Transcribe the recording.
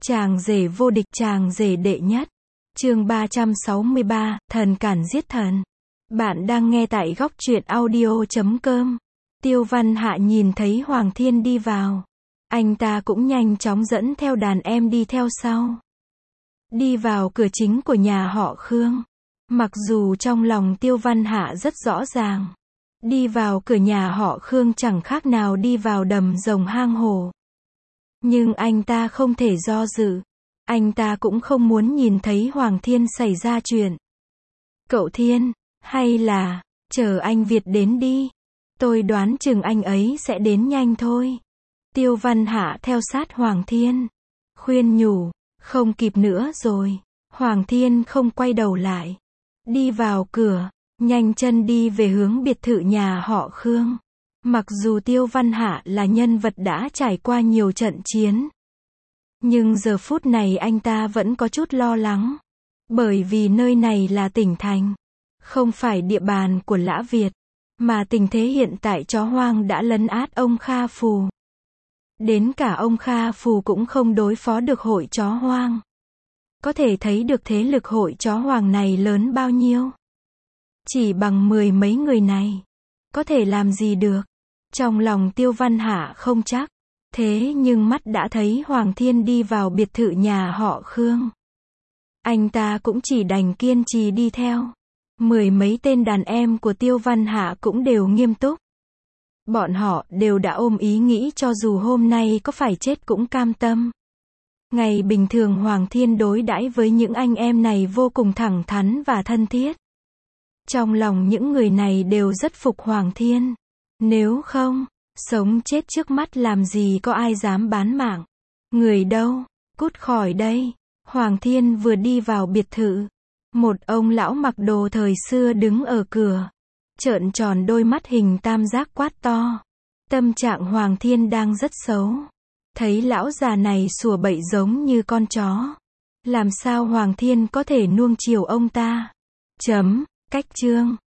Chàng rể vô địch, chàng rể đệ nhất. Chương 363, thần cản giết thần. Bạn đang nghe tại góc truyện audio.com. Tiêu Văn Hạ nhìn thấy Hoàng Thiên đi vào. Anh ta cũng nhanh chóng dẫn theo đàn em đi theo sau. Đi vào cửa chính của nhà họ Khương. Mặc dù trong lòng Tiêu Văn Hạ rất rõ ràng. Đi vào cửa nhà họ Khương chẳng khác nào đi vào đầm rồng hang hổ. Nhưng anh ta không thể do dự. Anh ta cũng không muốn nhìn thấy Hoàng Thiên xảy ra chuyện. Cậu Thiên, hay là, chờ anh Việt đến đi. Tôi đoán chừng anh ấy sẽ đến nhanh thôi. Tiêu Văn Hạ theo sát Hoàng Thiên. Khuyên nhủ, không kịp nữa rồi. Hoàng Thiên không quay đầu lại. Đi vào cửa, nhanh chân đi về hướng biệt thự nhà họ Khương. Mặc dù Tiêu Văn Hạ là nhân vật đã trải qua nhiều trận chiến. Nhưng giờ phút này anh ta vẫn có chút lo lắng. Bởi vì nơi này là tỉnh thành. Không phải địa bàn của Lã Việt. Mà tình thế hiện tại chó hoang đã lấn át ông Kha Phù. Đến cả ông Kha Phù cũng không đối phó được hội chó hoang. Có thể thấy được thế lực hội chó hoang này lớn bao nhiêu. Chỉ bằng 10 mấy người này. Có thể làm gì được. Trong lòng Tiêu Văn Hạ không chắc. Thế nhưng mắt đã thấy Hoàng Thiên đi vào biệt thự nhà họ Khương. Anh ta cũng chỉ đành kiên trì đi theo. 10 mấy tên đàn em của Tiêu Văn Hạ cũng đều nghiêm túc. Bọn họ đều đã ôm ý nghĩ cho dù hôm nay có phải chết cũng cam tâm. Ngày bình thường Hoàng Thiên đối đãi với những anh em này vô cùng thẳng thắn và thân thiết. Trong lòng những người này đều rất phục Hoàng Thiên. Nếu không, sống chết trước mắt làm gì có ai dám bán mạng. Người đâu, cút khỏi đây. Hoàng Thiên vừa đi vào biệt thự. Một ông lão mặc đồ thời xưa đứng ở cửa. Trợn tròn đôi mắt hình tam giác quát to. Tâm trạng Hoàng Thiên đang rất xấu. Thấy lão già này sủa bậy giống như con chó. Làm sao Hoàng Thiên có thể nuông chiều ông ta? Cách chương.